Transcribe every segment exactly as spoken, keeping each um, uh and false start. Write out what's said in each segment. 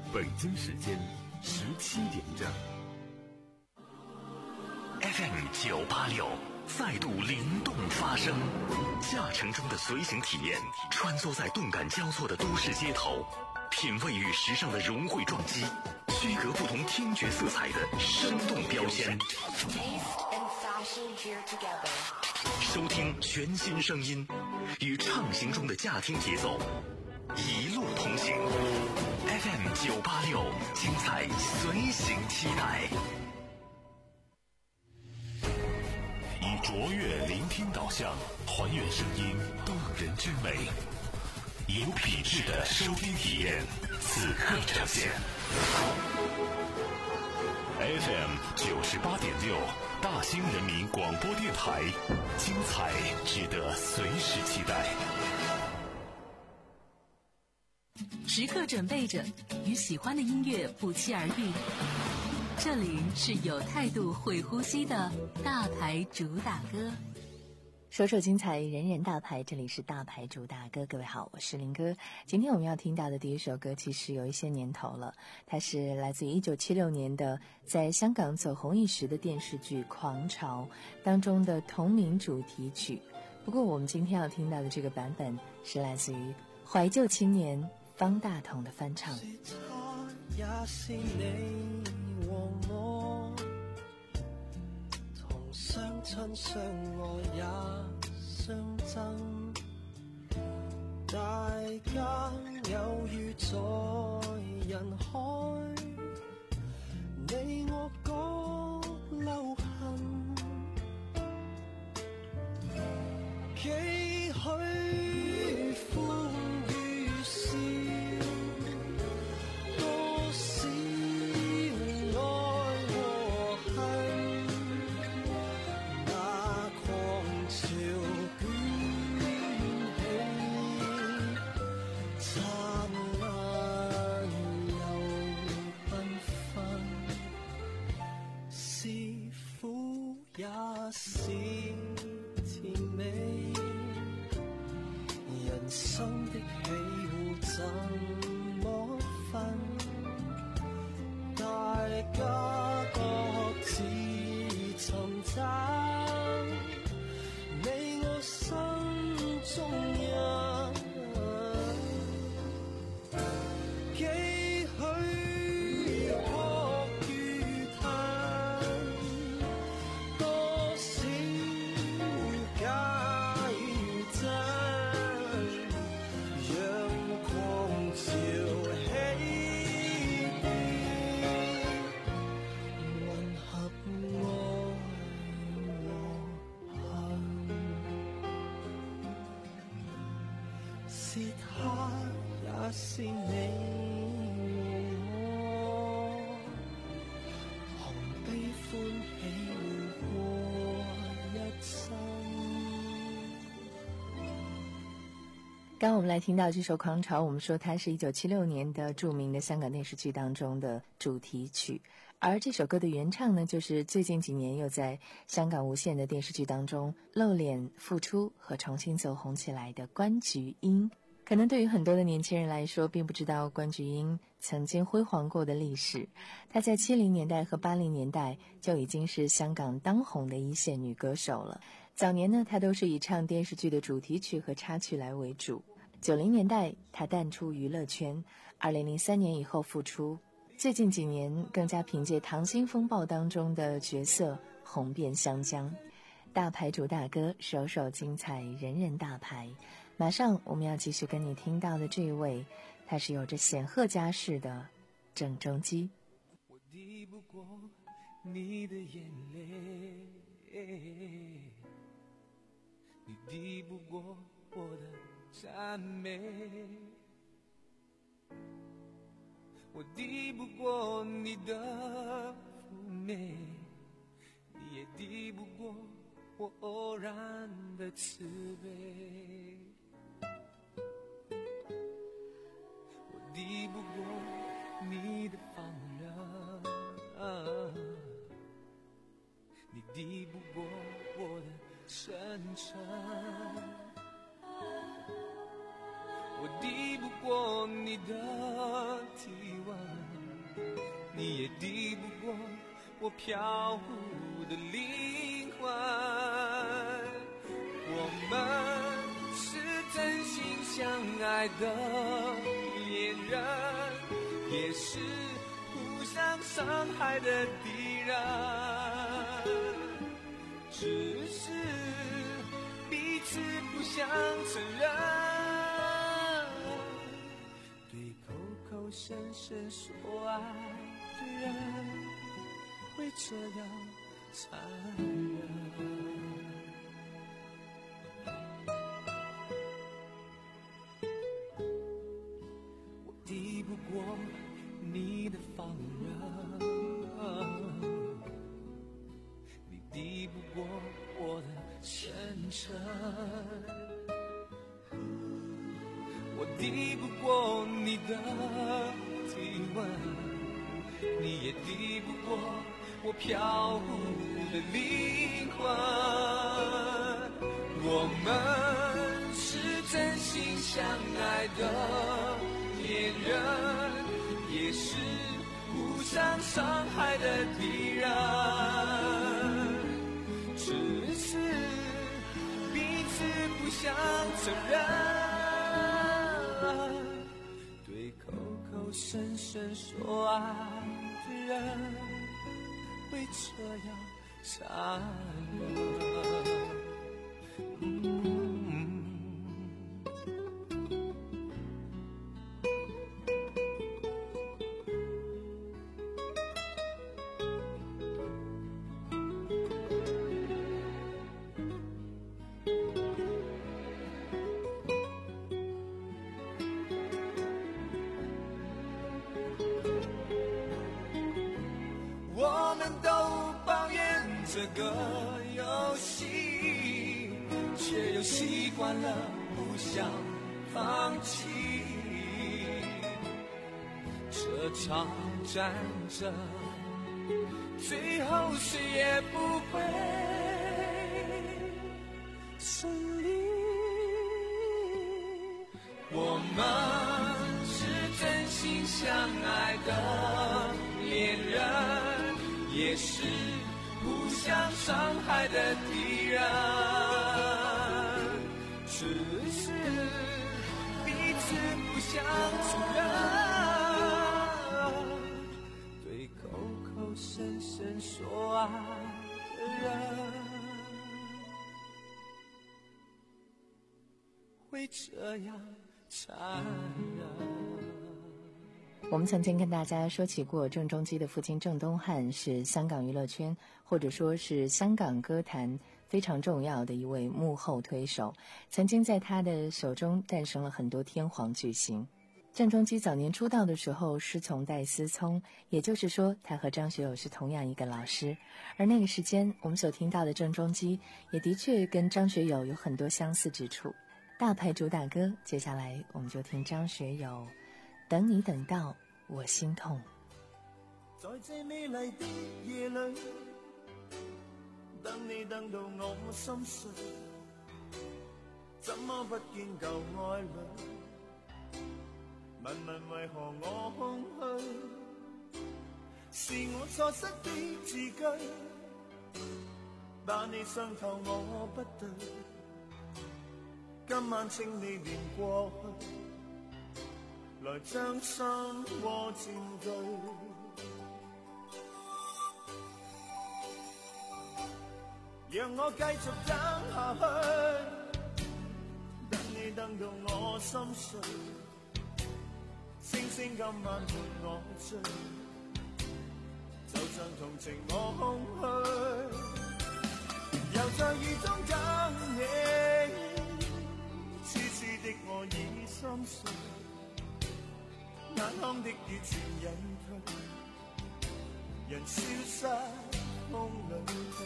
北京时间十七点整。 F M 九八六再度灵动发声，驾乘中的随行体验，穿梭在动感交错的都市街头，品味与时尚的融汇撞击，区隔不同听觉色彩的生动标签。收听全新声音，与畅行中的驾听节奏一路同行。F M 九八六，精彩随行期待。以卓越聆听导向，还原声音动人之美，有品质的收听体验，此刻呈现。F M 九十八点六，大兴人民广播电台，精彩值得随时期待。 时刻准备着，与喜欢的音乐不期而遇。这里是有态度、会呼吸的大牌主打歌， 首首精彩，人人大牌。这里是大牌主打歌，各位好，我是林哥。今天我们要听到的第一首歌其实有一些年头了，它是来自于一九七六年的在香港走红一时的电视剧《狂潮》当中的同名主题曲。不过我们今天要听到的这个版本是来自于怀旧青年方大同的翻唱。 是他也是你和我，同相親相愛也相爭，大家有遇在人海，你我各留痕，幾許歡與笑，多少愛和恨，那狂潮捲起，燦爛又繽紛，是苦也是甜美，人生的喜惡怎麼分？大家各自尋找你我心中人，幾許哭與嘆，多少假與真，讓狂潮起跌，混合愛和恨，是他也是你和我，同悲歡喜活過一生。 刚刚我们来听到这首《狂潮》，我们说它是一九七六年的著名的香港电视剧当中的主题曲，而这首歌的原唱呢，就是最近几年又在香港无线的电视剧当中露脸复出和重新走红起来的关菊英。可能对于很多的年轻人来说，并不知道关菊英曾经辉煌过的历史。她在七零年代和八零年代就已经是香港当红的一线女歌手了。早年呢，她都是以唱电视剧的主题曲和插曲来为主。九零年代，她淡出娱乐圈，二零零三年以后复出。最近几年，更加凭借《溏心风暴》当中的角色红遍湘江。大牌主打歌，首首精彩，人人大牌。马上我们要继续跟你听到的这一位，他是有着显赫家世的郑中基。 我抵不过你的眼泪，你抵不过我的赞美，我抵不过你的妩媚，你也抵不过我偶然的慈悲。我抵不过你的放任，你抵不过我的真诚，我抵不过你的体温， 我飘忽的灵魂。我们是真心相爱的恋人，也是互相伤害的敌人，只是彼此不想承认，对口口声声说爱的人会这样残忍。我抵不过你的放任，你抵不过我的深沉，我抵不过你的体温，你也抵不过我飘忽的灵魂。我们是真心相爱的恋人，也是互相伤害的敌人，只是彼此不想承认，对口口声声说爱的人会这样残忍。我们都抱怨这个游戏，却又习惯了不想放弃。这场战争最后谁也不会胜利。我们是真心相爱的恋人，也是互相伤害的敌人，只是彼此不想承认，对口口声声说爱的人会这样残忍。 我们曾经跟大家说起过，郑中基的父亲郑东汉是香港娱乐圈或者说是香港歌坛非常重要的一位幕后推手，曾经在他的手中诞生了很多天皇巨星。郑中基早年出道的时候师从戴思聪，也就是说他和张学友是同样一个老师，而那个时间我们所听到的郑中基也的确跟张学友有很多相似之处。大牌主打歌，接下来我们就听张学友等你等到我心痛。 在这美丽的夜里，等你等到我心碎，怎么不见旧爱侣？问问为何我空虚？是我错失的字句，但你伤透我不对。今晚请你念过去，來將心窩佔據，讓我繼續等下去，等你等到我心碎，星星今晚伴我醉，就像同情我空虛，又在雨中等你，痴痴的我已心碎。眼眶的雨全隱退，人消失風裏去。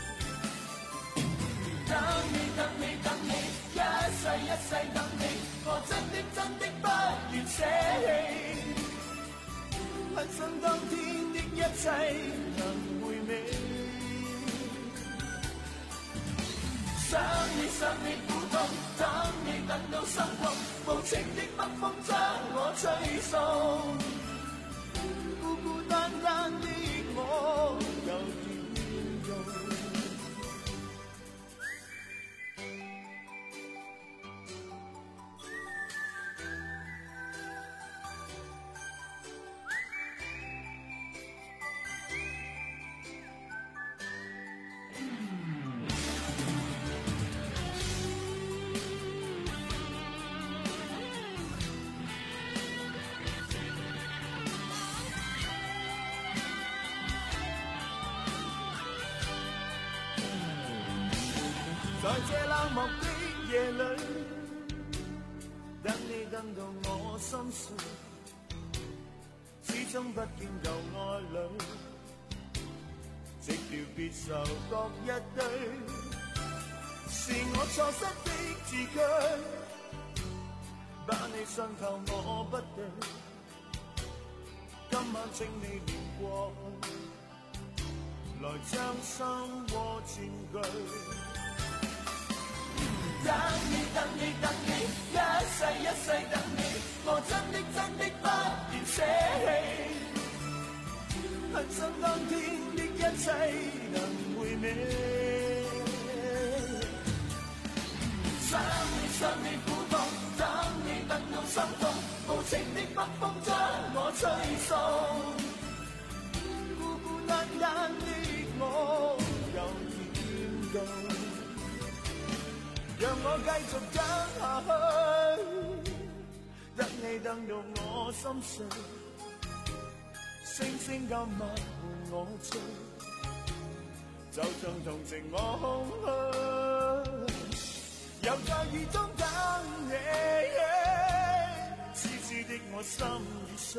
等你等你等你，一世一世等你，我真的真的不願捨棄。很想當天的一切能回味，想你想你苦痛，等你等到心痛，無情的北風將我吹送，孤孤單單的我，由在这冷漠的夜里，等你等到我心碎，始终不見舊愛侶，直條別愁各一堆，是我錯失的字句，把你傷透我不對，今晚請你念過去，來將心窩佔據。等你等你等你，一世一世等你，我真的真的不願捨棄，很想當天的一切能回味，想你想你苦痛，等你等到心痛，無情的北風將我吹送，孤孤單單的我又點夠？讓我繼續等下去，等你等到我心碎，星星今晚伴我醉，就像同情我空虛，又在雨中等你，痴痴的我心已碎，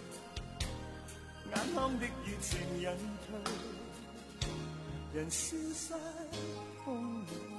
眼眶的熱情隱退，人消失風裏去。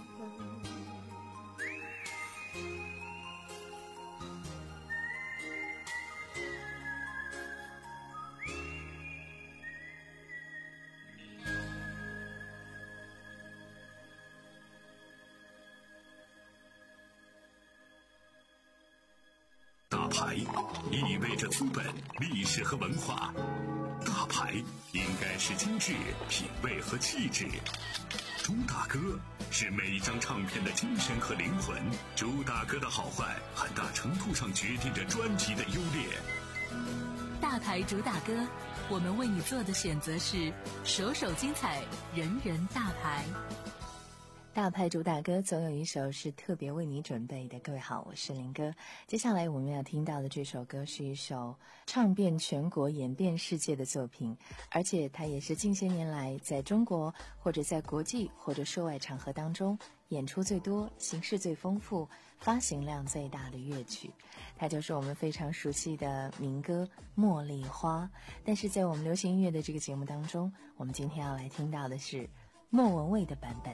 大牌意味着资本、历史和文化，大牌应该是精致、品味和气质。朱大哥是每一张唱片的精神和灵魂，朱大哥的好坏很大程度上决定着专辑的优劣。 大牌主打歌，我们为你做的选择是首首精彩，人人大牌。 大牌主打歌总有一首是特别为你准备的。各位好，我是林哥。接下来我们要听到的这首歌是一首唱遍全国演遍世界的作品，而且它也是近些年来在中国或者在国际或者涉外场合当中演出最多、形式最丰富、发行量最大的乐曲。它就是我们非常熟悉的民歌《茉莉花》。但是在我们流行音乐的这个节目当中，我们今天要来听到的是莫文蔚的版本。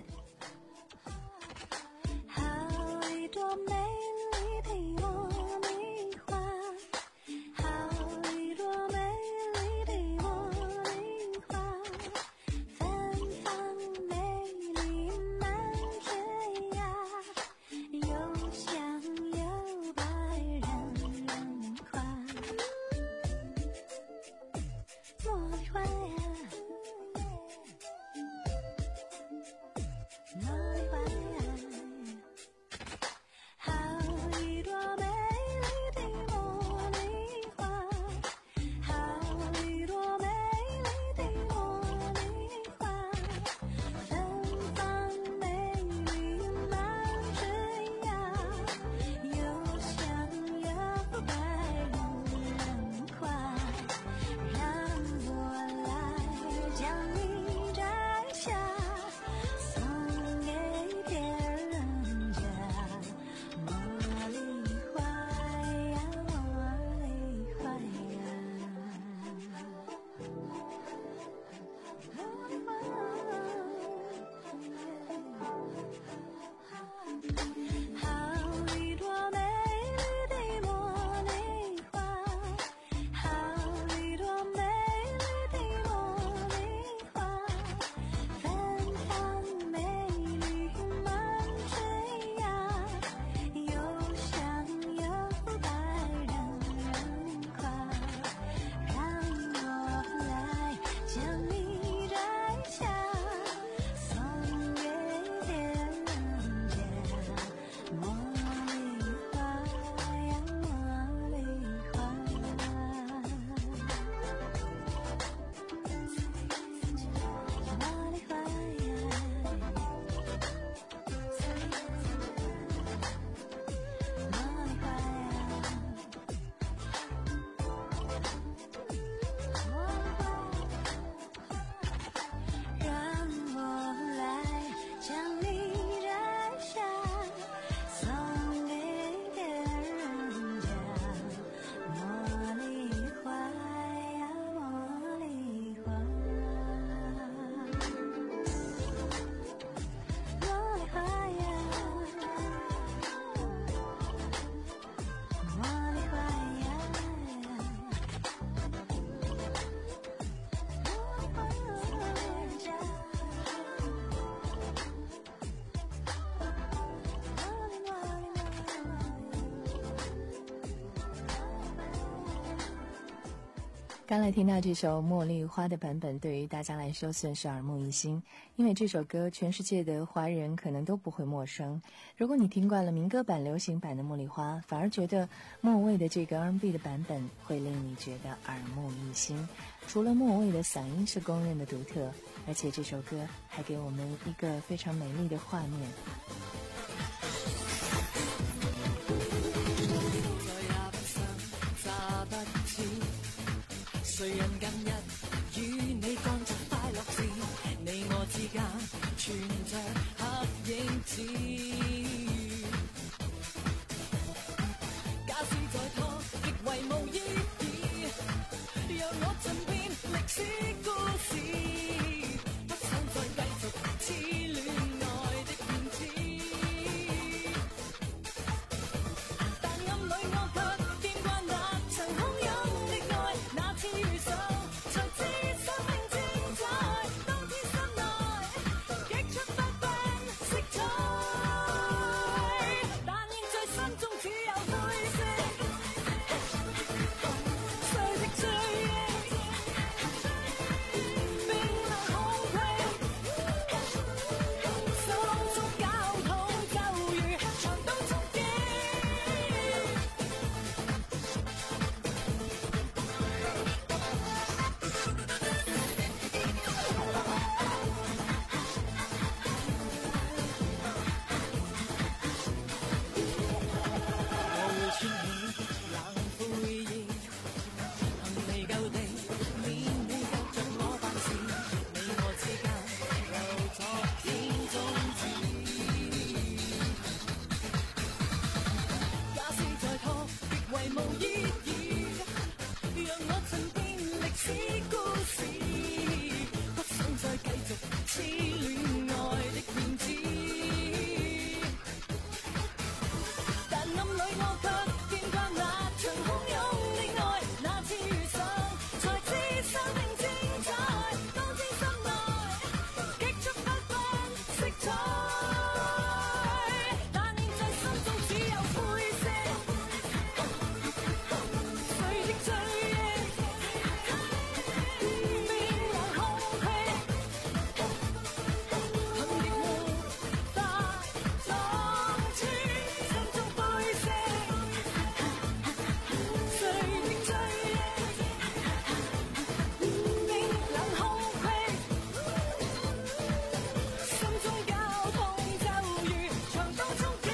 多美丽的茉莉花，好一朵美丽的茉莉花，芬芳美丽满枝桠，又香又白人人夸。茉莉花呀， 刚才听到这首《茉莉花》的版本，对于大家来说算是耳目一新，因为这首歌全世界的华人可能都不会陌生。如果你听惯了民歌版、流行版的《茉莉花》，反而觉得莫蔚的这个 R and B 的版本会令你觉得耳目一新。除了莫蔚的嗓音是公认的独特，而且这首歌还给我们一个非常美丽的画面。 谁人近日與你幹着快樂事，你我之間存着黑影子。假使再拖，亦為無意義，讓我盡變歷史故事，不想再繼續痴戀愛的騙子。但暗裏我卻見慣那曾洶湧的愛，那次遇上才知生命精彩，當天心內激出不分色彩，但現在心中只有灰色，誰的追憶冰冷空隙，心中交通就如長島衝擊。我會穿起冷灰衣，行離舊地，免你教着我辦事，你我之間由昨天終止。假使再拖，亦為無意義，讓我盡變歷史故事，不想再繼續痴戀愛的騙子。但暗裏我卻見慣那場洶湧的愛，那次遇上才知生命精彩，當天心內激出不分色彩，但現在心中只有灰色，誰的追憶冰冷空隙，恨亦沒法撞穿心中灰色，誰的追憶冰冷空隙，心中交通就如長島衝擊。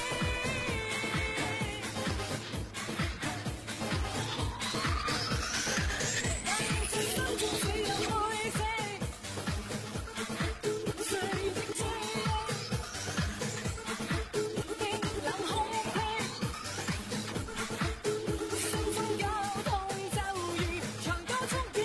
但現在心中只有灰色，誰的追憶冰冷空隙，心中交通就如長島衝擊。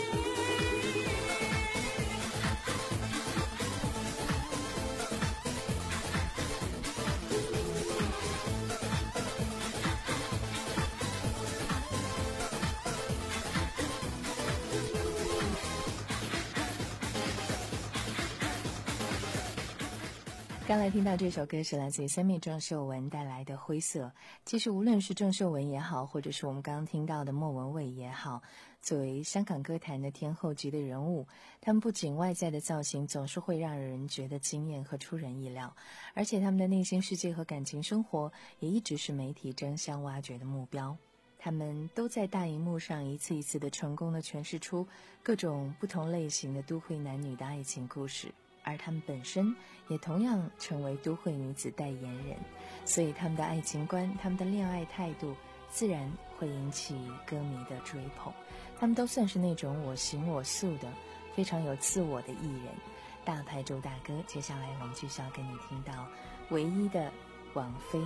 刚才听到这首歌是来自于三面郑秀文带来的《灰色》。其实无论是郑秀文也好，或者是我们刚刚听到的莫文蔚也好，作为香港歌坛的天后级的人物，他们不仅外在的造型总是会让人觉得惊艳和出人意料，而且他们的内心世界和感情生活也一直是媒体争相挖掘的目标。他们都在大荧幕上一次一次的成功的诠释出各种不同类型的都会男女的爱情故事，而他们本身也同样成为都会女子代言人，所以他们的爱情观，他们的恋爱态度自然会引起歌迷的追捧。他们都算是那种我行我素的非常有自我的艺人。大牌周大哥，接下来我们继续要跟你听到唯一的王菲。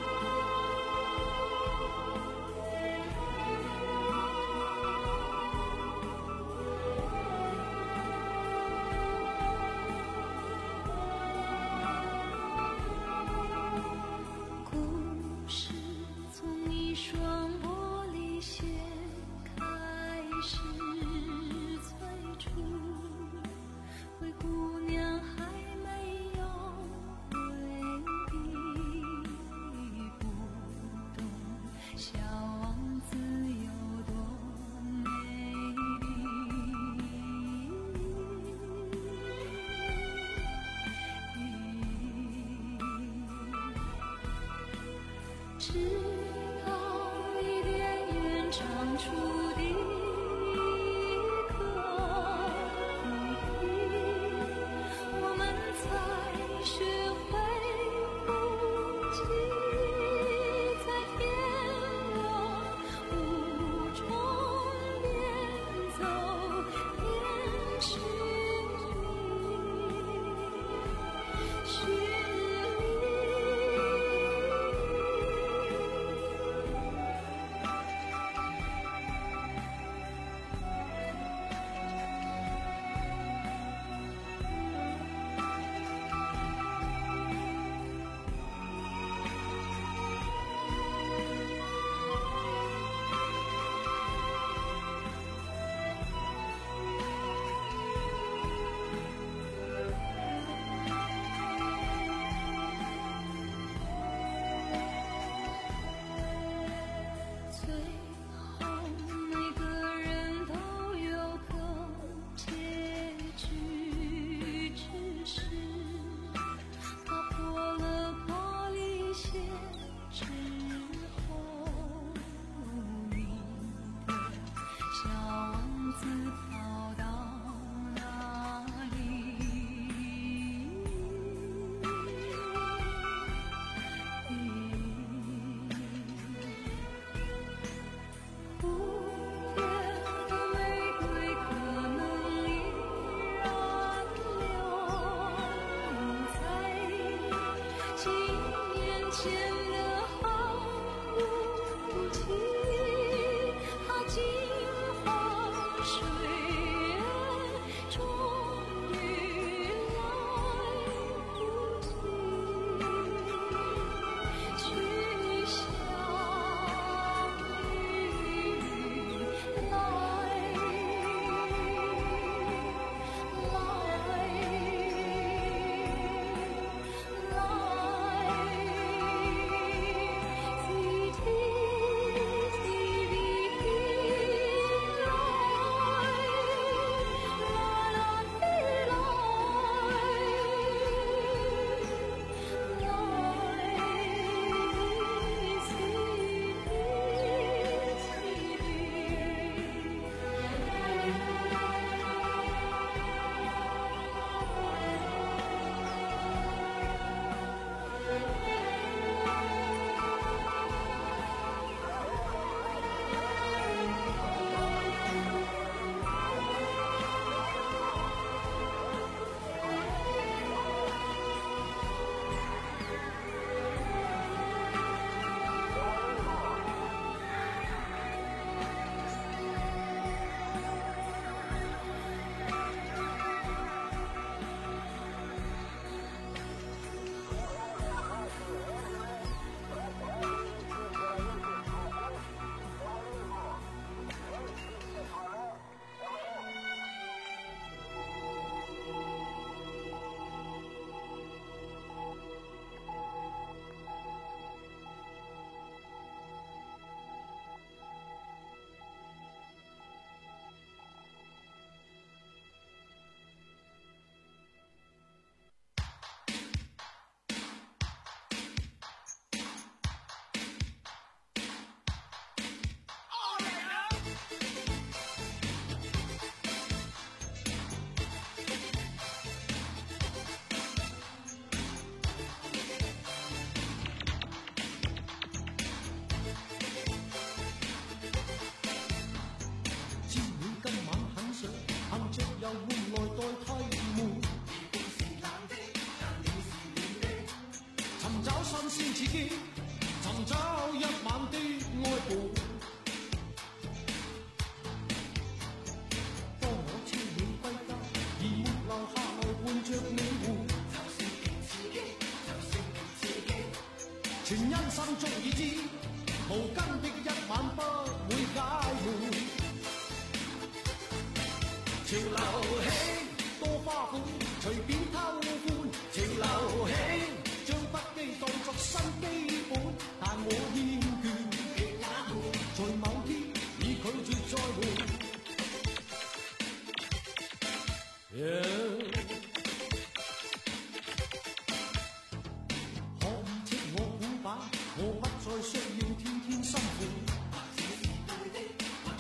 故事从一双玻璃鞋开始催促，灰姑娘还没有退一步。 我不再需要天天辛苦，或者是對的，或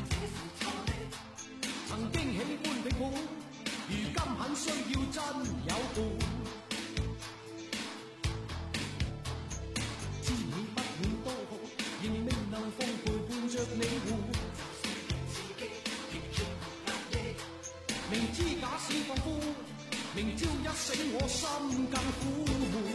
明知假使放寬，明朝一醒我心更苦悶。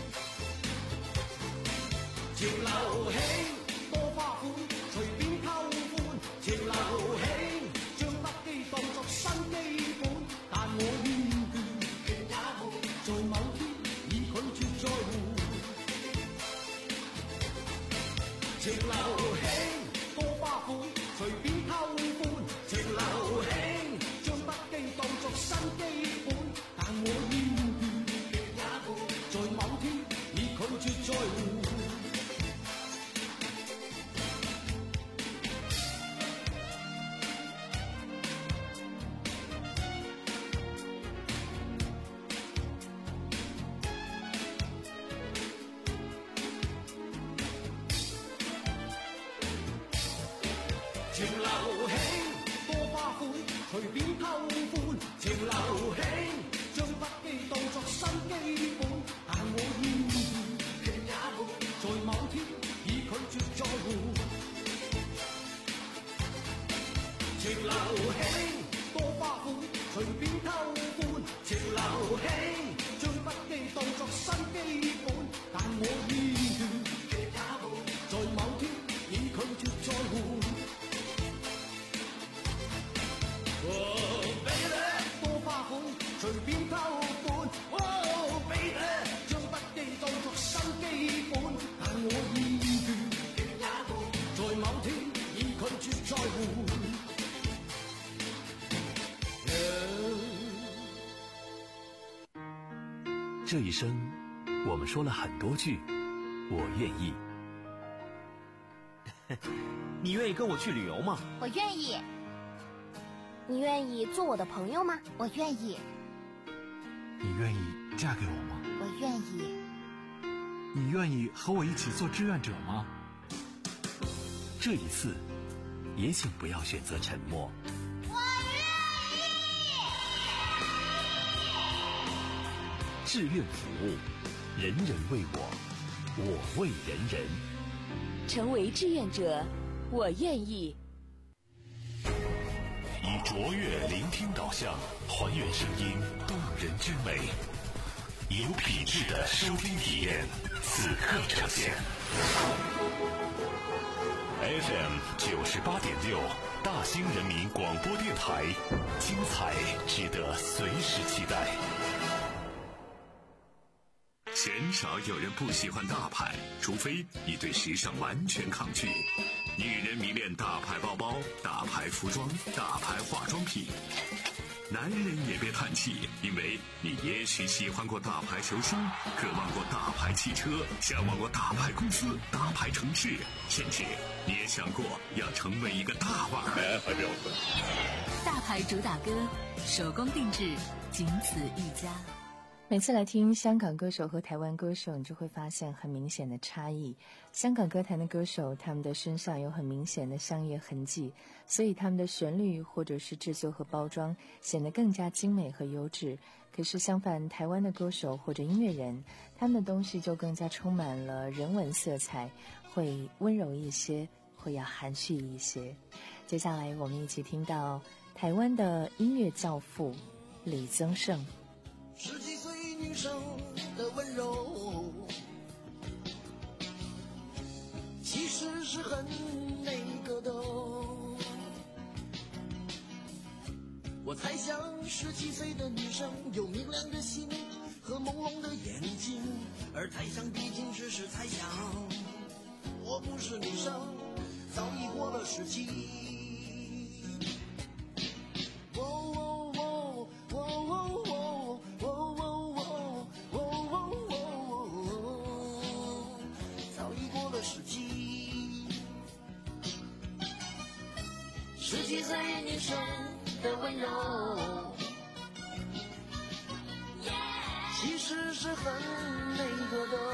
潮流興多花款，隨便偷歡。潮流興將不羈當作新基本，但我厭倦，倦也悶，在某天已拒絕再換。潮流興多花款，隨便偷歡。潮流興將不羈當作新基本，但我厭倦，倦也悶，在某天已拒絕再換。潮流興多花款，隨便偷歡。潮流興將不羈當作新基本，但我厭倦，倦也悶，在某天已拒絕再換。潮流興多花款，隨便偷歡。潮流興將不羈當作新基本，但我厭倦，倦也悶，在某天已拒絕再換。Oh baby， 多花款，隨便偷歡。Oh baby， 將不羈當作新基本，但我厭倦，倦也悶，在某天已拒絕再換。 这一生，我们说了很多句“我愿意”。 你愿意跟我去旅游吗？ 我愿意。你愿意做我的朋友吗？我愿意。 你愿意嫁给我吗？ 我愿意。 你愿意和我一起做志愿者吗？ 这一次，也请不要选择沉默。 我愿意。 志愿服务，人人为我，我为人人。 成为志愿者，我愿意。 以卓越聆听导向，还原声音动人之美，有品质的收听体验，此刻呈现。F M 九十八点六，大兴人民广播电台，精彩值得随时期待。鲜少有人不喜欢大牌，除非你对时尚完全抗拒。女人迷恋大牌包包、大牌服装、大牌化妆品。男人也别叹气，因为你也许喜欢过大牌球星，渴望过大牌汽车，向往过大牌公司、大牌城市，甚至你也想过要成为一个大腕儿。 大牌主打歌，手工定制，仅此一家。 每次来听香港歌手和台湾歌手，你就会发现很明显的差异。香港歌坛的歌手，他们的身上有很明显的商业痕迹，所以他们的旋律或者是制作和包装显得更加精美和优质。可是相反，台湾的歌手或者音乐人，他们的东西就更加充满了人文色彩，会温柔一些，会要含蓄一些。接下来我们一起听到台湾的音乐教父李宗盛。 十几岁女生的温柔，其实是很那个的。我猜想十七岁的女生有明亮的心和朦胧的眼睛，而台上毕竟只是猜想。我不是女生，早已过了十七。十七岁女生的温柔，其实是很那个的。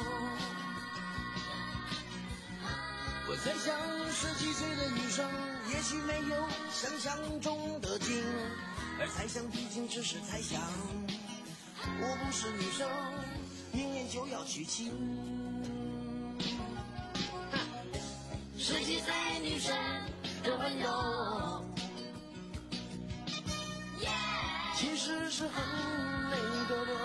我猜想十七岁的女生也许没有想象中的精，而猜想毕竟只是猜想。我不是女生，明年就要娶亲。十七岁女生的温柔， yeah! 是很美的梦。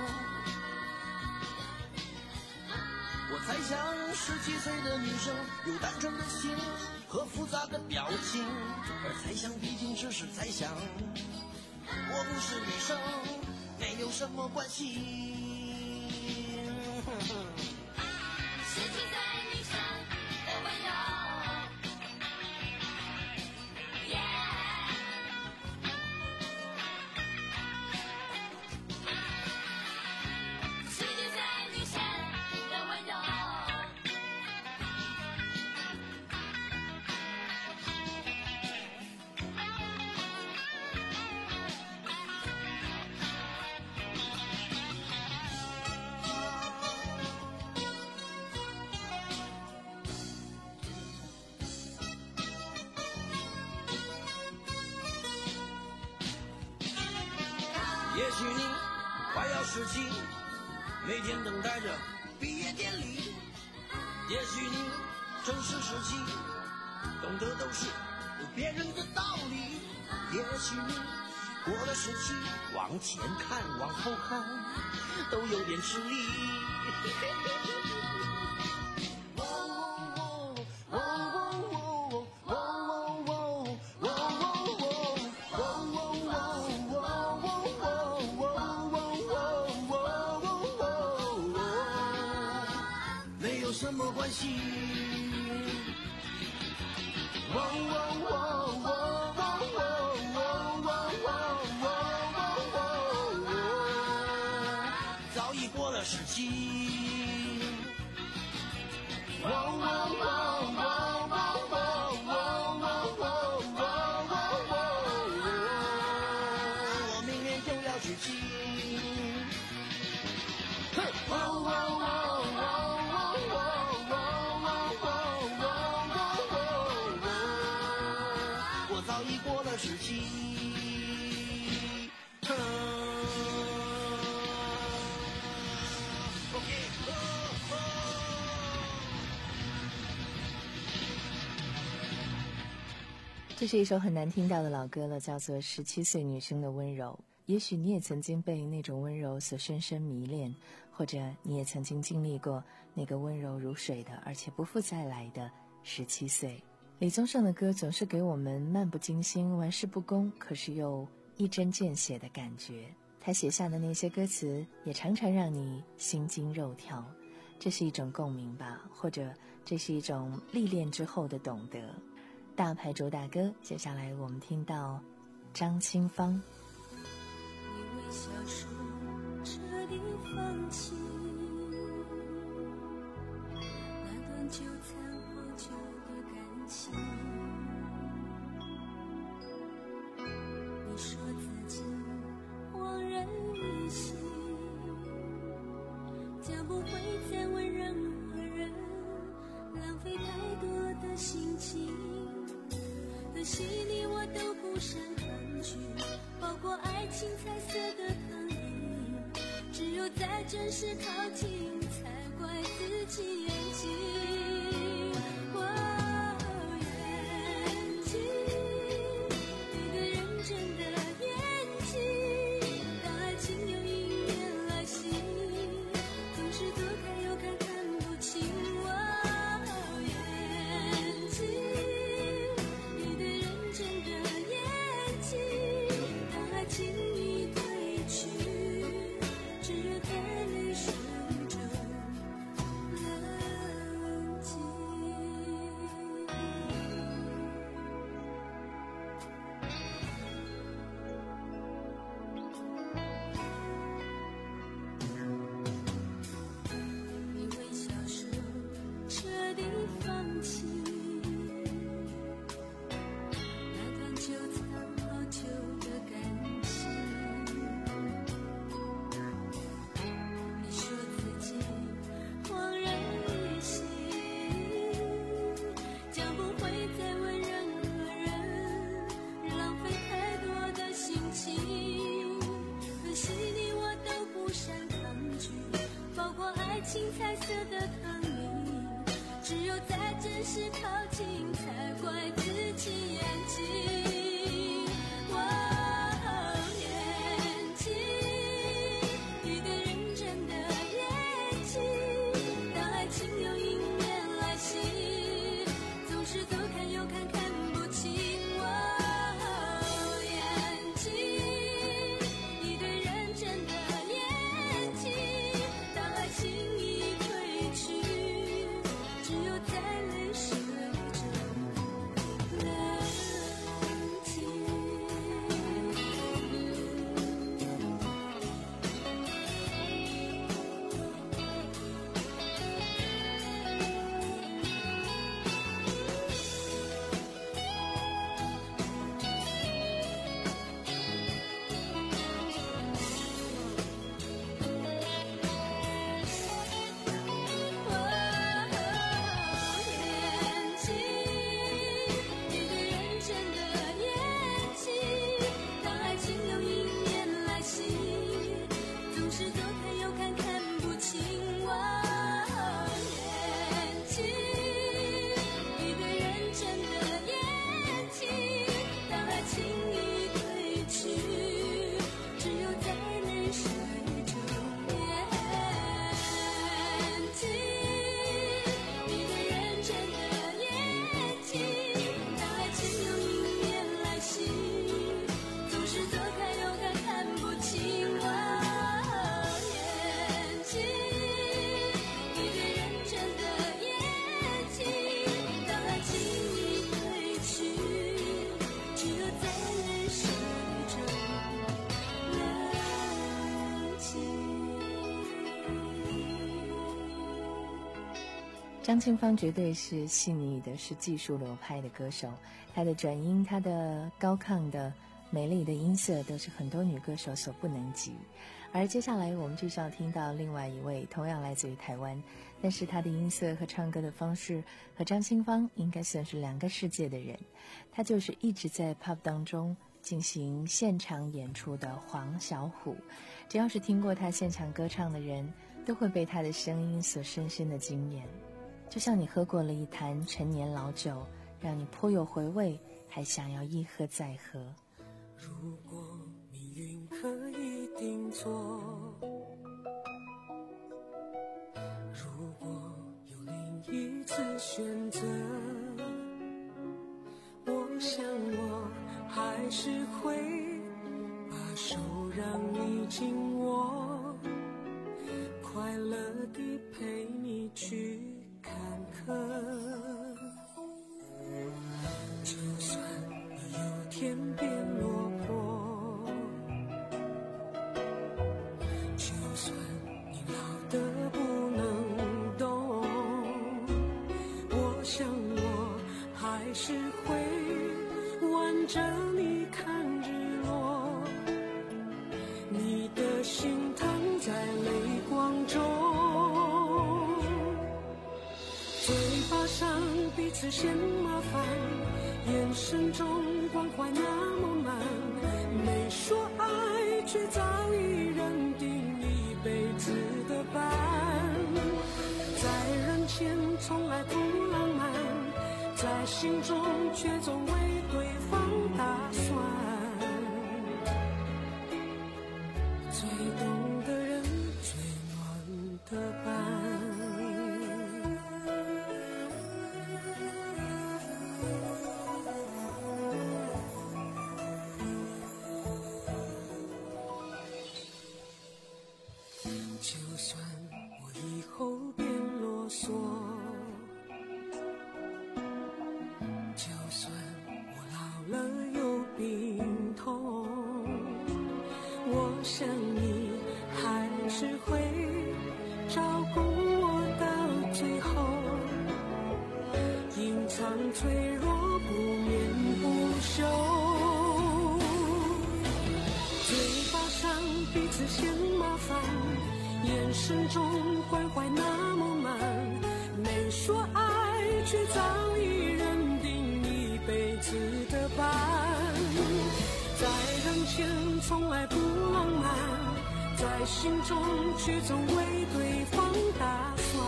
我猜想十七岁的女生有单纯的心和复杂的表情，而猜想毕竟只是猜想，我不是女生，没有什么关系。 十七岁女生的温柔，十七岁女生的温柔。 也许你快要十七，每天等待着毕业典礼。也许你正是十七，懂得都是别人的道理。也许你过了十七，往前看往后看都有点吃力。什么关系？哦哦哦哦哦哦哦哦哦，早已过了十七。哦哦哦哦哦哦哦哦哦，我明年就要娶妻。哼！哦哦哦哦。早已过了十七。 这是一首很难听到的老歌了，叫做《十七岁女生的温柔》。也许你也曾经被那种温柔所深深迷恋，或者你也曾经经历过那个温柔如水的而且不复再来的十七岁。李宗盛的歌总是给我们漫不经心、玩世不恭，可是又一针见血的感觉。他写下的那些歌词也常常让你心惊肉跳，这是一种共鸣吧，或者这是一种历练之后的懂得。大牌主打歌，接下来我们听到张清芳。 你微笑说彻底放弃那段纠缠好久的感情，你说自己恍然一醒，将不会再问任何人，浪费太多的心情，可惜你我都不善抗拒，包括爱情彩色的糖衣，只有在真实靠近才怪自己演技。我演技，你的认真的演技，当爱情有迎面来袭，总是左看右看看不清。我演技，你的认真的演技，当爱情已褪去，只有在泪水中冷静。你微笑说彻底放弃那段纠缠好久的感情，你说自己恍然一醒，将不会再问任何人，浪费太多的心情，可惜你我都不善抗拒，包括爱情彩色的糖衣，只有在真实靠近才怪自己演技。我演技， 张清芳绝对是细腻的，是技术流派的歌手，她的转音，她的高亢的美丽的音色都是很多女歌手所不能及。而接下来我们就是要听到另外一位同样来自于台湾，但是她的音色和唱歌的方式和张清芳应该算是两个世界的人，她就是一直在 pub 当中进行现场演出的黄小琥。只要是听过她现场歌唱的人，都会被她的声音所深深的惊艳，就像你喝过了一坛陈年老酒，让你颇有回味，还想要一喝再喝。 如果命运可以定做，如果有另一次选择，我想我还是会把手让你紧握，快乐地陪你去坎坷。就算你有天变落魄，就算你老得不能动，我想我还是会挽着你看日落，你的心疼在泪光中，嘴巴上彼此嫌麻烦，眼神中关怀那么满，没说爱却早已认定一辈子的伴，在人前从来不浪漫，在心中却总为对方打算，最懂的人最暖的伴。就算我以后变啰嗦，就算我老了有病痛，我想你还是会照顾我到最后，隐藏脆弱不眠不休，嘴巴上彼此嫌麻烦，眼神中关怀那么满，没说爱却早已认定一辈子的伴，在人前从来不浪漫，在心中却总为对方打算，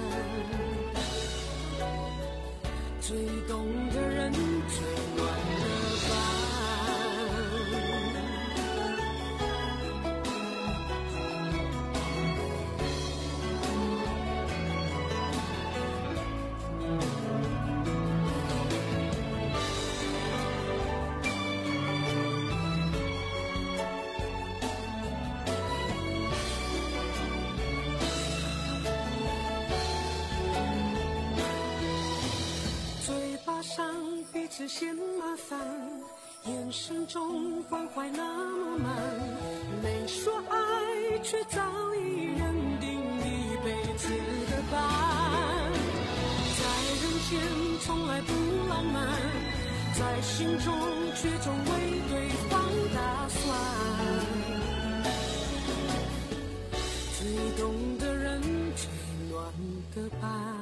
最懂的人最暖的伴。彼此嫌麻烦，眼神中关怀那么满，没说爱却早已认定一辈子的伴，在人前从来不浪漫，在心中却总为对方打算，最懂的人最暖的伴。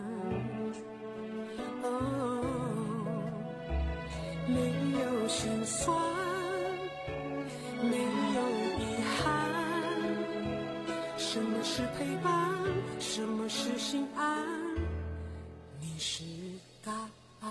没有心酸，没有遗憾，什么是陪伴，什么是心安，你是答案。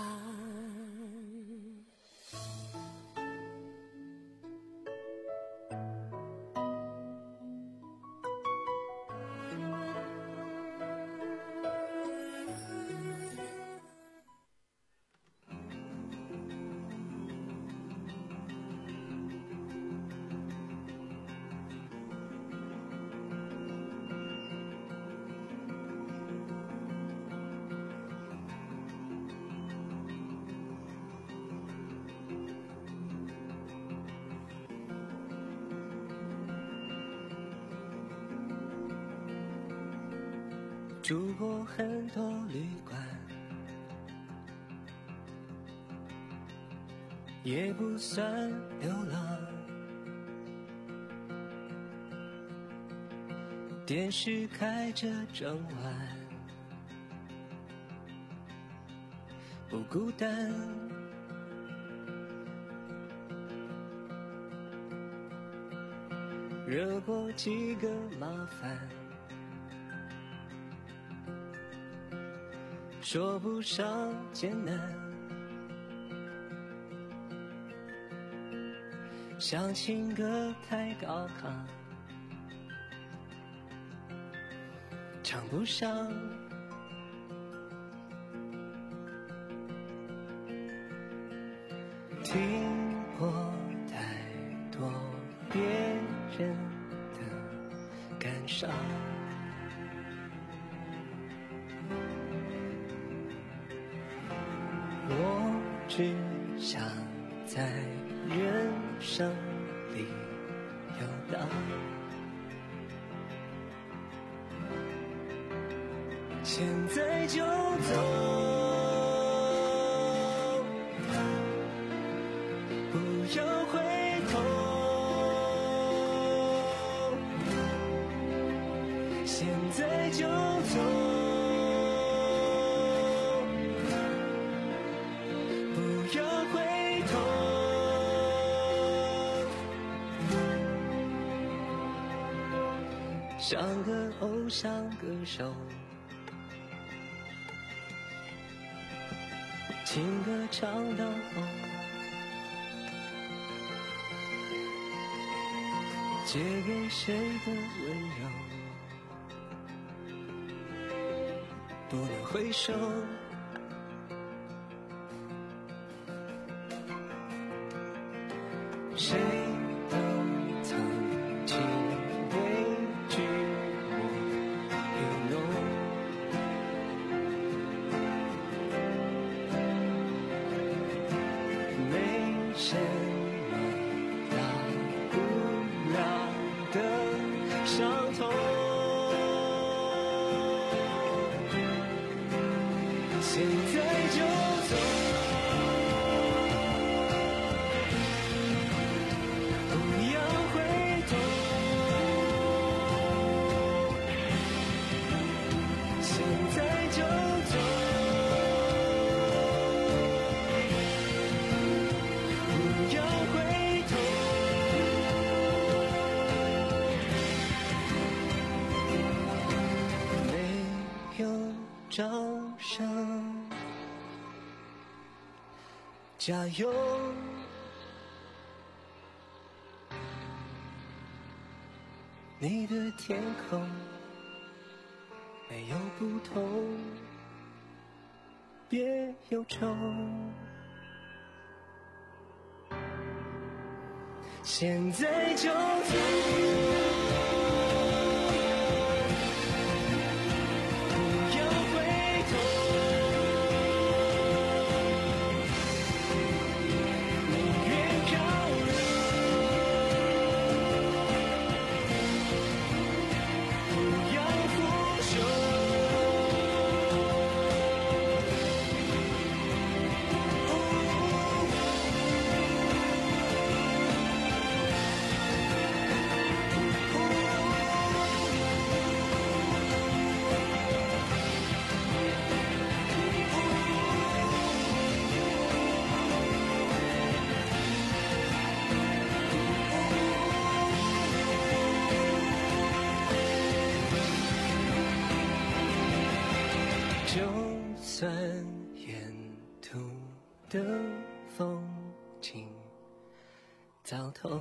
住过很多旅馆，也不算流浪。电视开着整晚，不孤单。惹过几个麻烦，说不上艰难。像情歌太高亢，唱不上。听过太多别人的感伤，我只想在人生里游荡。现在就走，不要回头。现在就走，不要回头。像个偶像歌手，情歌唱到后，借给谁的温柔，不能回首。谁都曾经畏惧我愚弄，没什么大不了的伤痛。现在就走，不要回头。现在就走，不要回头。没有掌声，加油！你的天空没有不同，别忧愁。现在就走，不要回头。宁愿漂流，不要腐朽。就算沿途的风景糟透，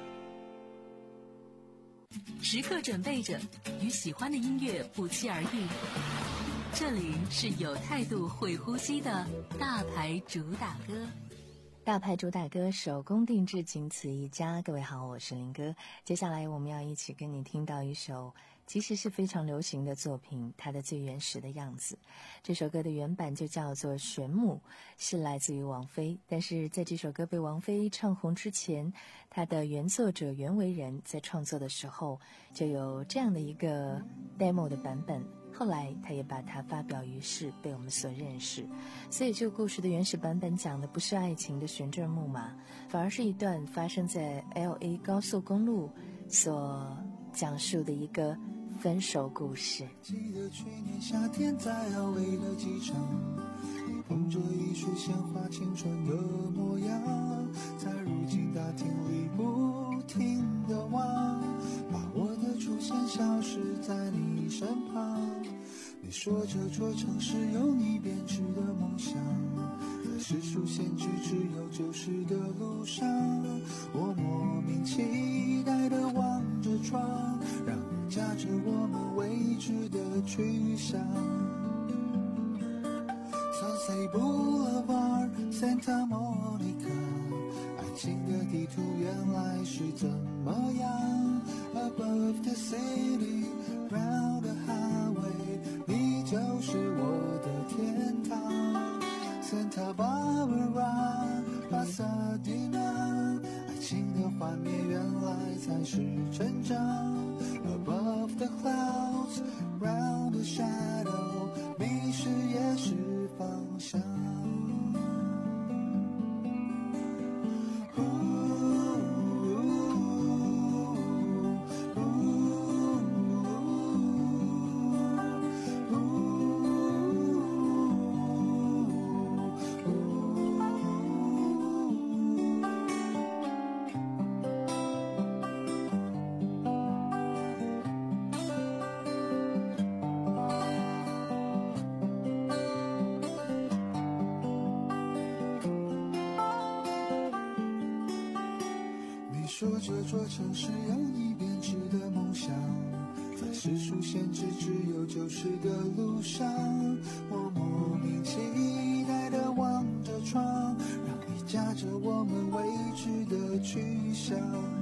时刻准备着与喜欢的音乐不期而遇。这里是有态度、会呼吸的大牌主打歌。 大牌主打歌，手工定制，仅此一家。各位好，我是林哥。接下来我们要一起跟你听到一首其实是非常流行的作品，它的最原始的样子。这首歌的原版就叫做《玄母》，是来自于王菲。但是在这首歌被王菲唱红之前，它的原作者袁惟仁在创作的时候就有这样的一个 demo 的版本， 后来他也把它发表于世，被我们所认识。所以这个故事的原始版本讲的不是爱情的旋转木马，反而是一段发生在 L A 高速公路所讲述的一个分手故事。 记得去年夏天在 L A 的机场，你捧着一束鲜花，青春的模样，在如今大厅里不停地望，把我的出现消失在你身旁。你说这座城市有你编织的梦想，在世俗限制只有旧时的路上，我莫名期待地望着窗，让你驾着我们未知的去向。Sunset Boulevard Santa Monica， 爱情的地图原来是怎么样， Above the city round the highway， 你就是我的天堂。 Santa Barbara Pasadena， 爱情的幻灭原来才是成长， Above the clouds round the shadow， 迷失也是方向。说这座城市有你编织的梦想，在世俗限制只有旧时的路上，我莫名期待地望着窗，让你驾着我们未知的去向。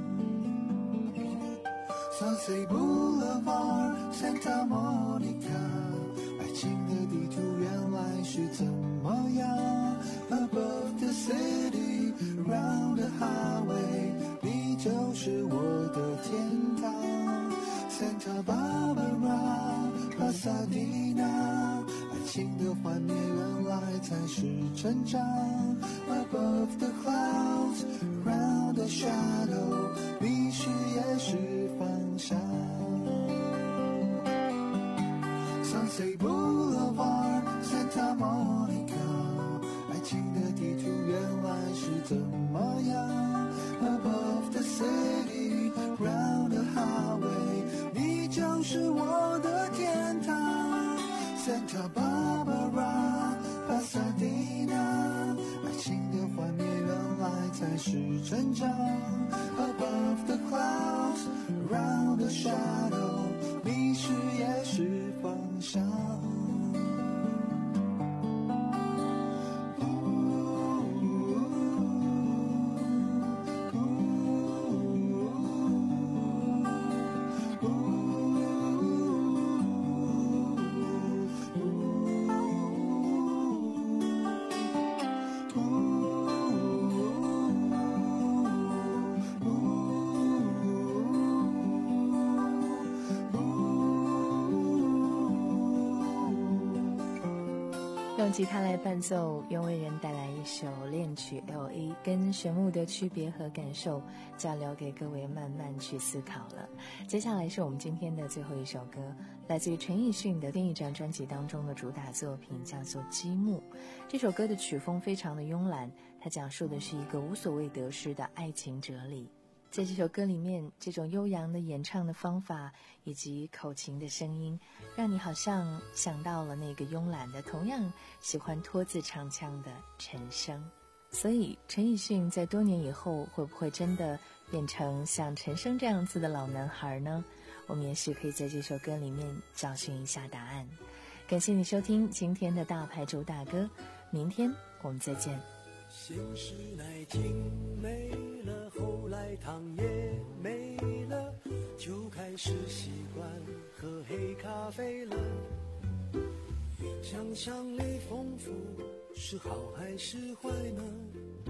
Sunset Boulevard Santa Monica， 爱情的地图原来是怎么样， Above the city round the highway，就是我的天堂。 Santa Barbara Pasadena， 爱情的幻灭原来才是成长， Above the clouds round the shadow， 迷失也是方向。 Sunset Boulevard Santa Monica， 爱情的地图原来是怎么样， Above the city round the highway， 你就是我的天堂。 Santa Barbara Pasadena， 爱情的幻灭原来才是成长， Above the clouds round the shadow， 迷失也是方向。 用吉他来伴奏，袁惟仁带来一首恋曲 L A， 跟玄牧的区别和感受，就要留给各位慢慢去思考了。接下来是我们今天的最后一首歌，来自于陈奕迅的《天一张》专辑当中的主打作品，叫做《积木》。这首歌的曲风非常的慵懒，它讲述的是一个无所谓得失的爱情哲理。在这首歌里面，这种悠扬的演唱的方法以及口琴的声音，让你好像想到了那个慵懒的同样喜欢拖字唱腔的陈升。所以陈奕迅在多年以后会不会真的变成像陈升这样子的老男孩呢？我们也许可以在这首歌里面找寻一下答案。感谢你收听今天的大牌主打歌，明天我们再见。 先是奶精没了，后来糖也没了，就开始习惯喝黑咖啡了。想象力丰富是好还是坏呢？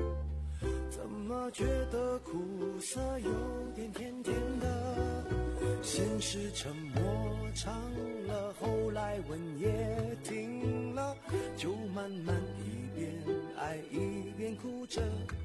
怎么觉得苦涩有点甜甜的？ 先是沉默长了，后来吻也停了，就慢慢一边爱一边哭着。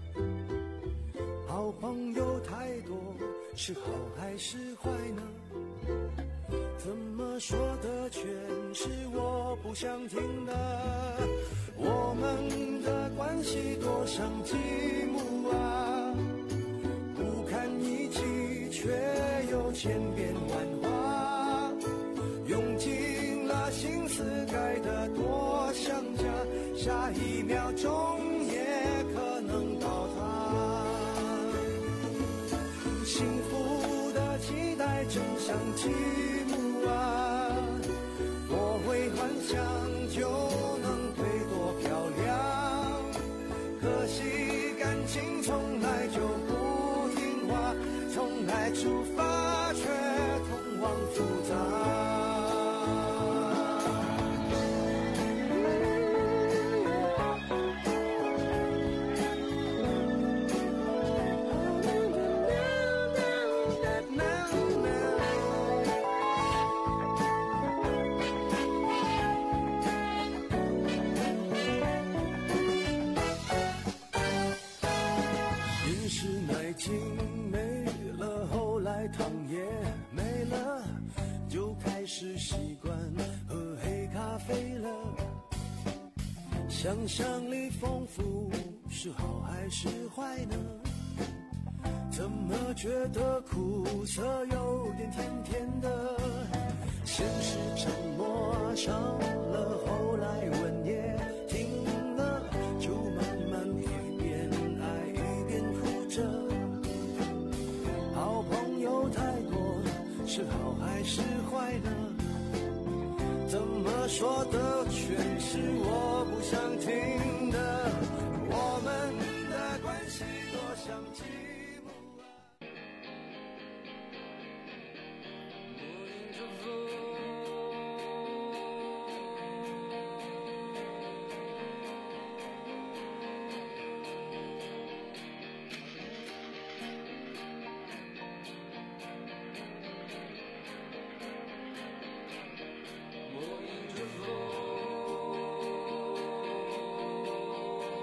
好朋友太多，是好还是坏呢？怎么说的全是我不想听的。我们的关系多像积木啊，不堪一击却又千变万化，用尽了心思盖得多像家，下一秒钟也可能倒塌。幸福的期待真像积木啊，我会幻想就能飞多漂亮，可惜感情从来就不听话，从来出发却通往复杂。想象力丰富是好还是坏呢？怎么觉得苦涩有点甜甜的？先是沉默少了，后来吻也停了，就慢慢一边爱一边哭着。好朋友太多，是好还是坏呢？怎么说的全是我不想听的，我们的关系多像积木啊。我迎着风，我迎着风。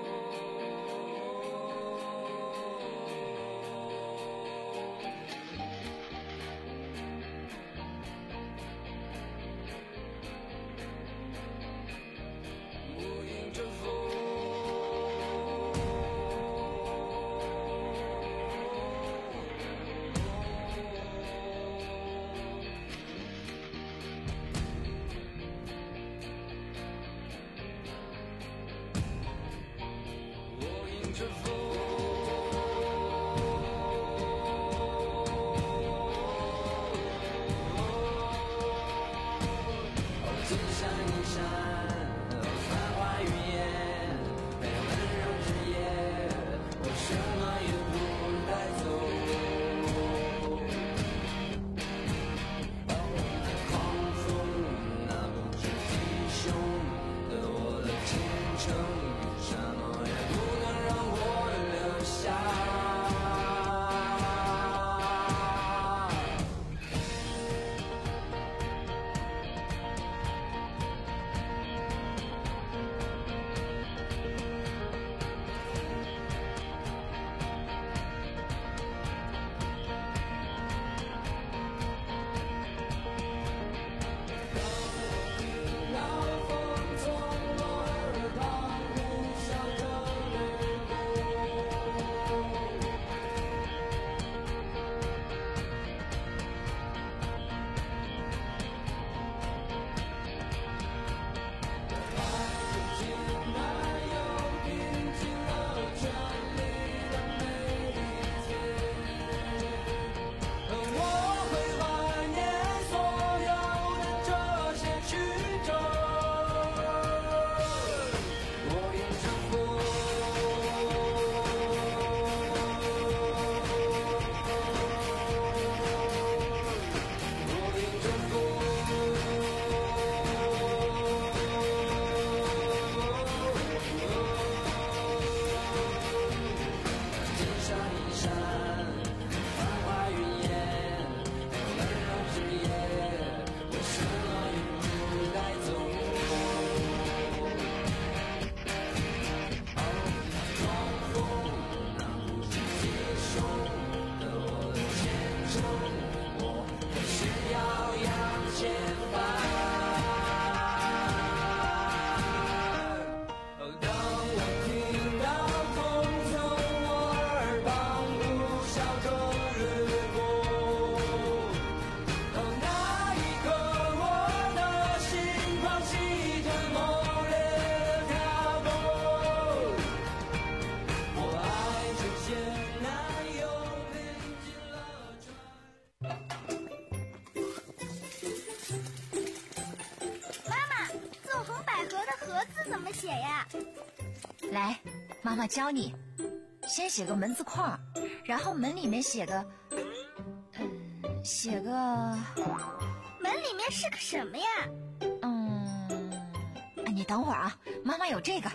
呀？ 来，妈妈教你，先写个门字框，然后门里面写个，嗯，写个， 门里面是个什么呀？ 嗯，你等会儿啊，妈妈有这个。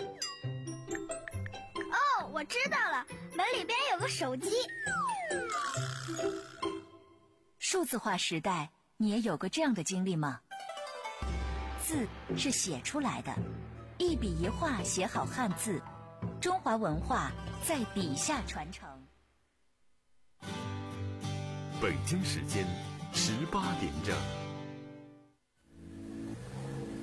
哦，我知道了，门里边有个手机。 数字化时代，你也有过这样的经历吗？字是写出来的，一笔一画写好汉字，中华文化在笔下传承。 北京时间十八点整。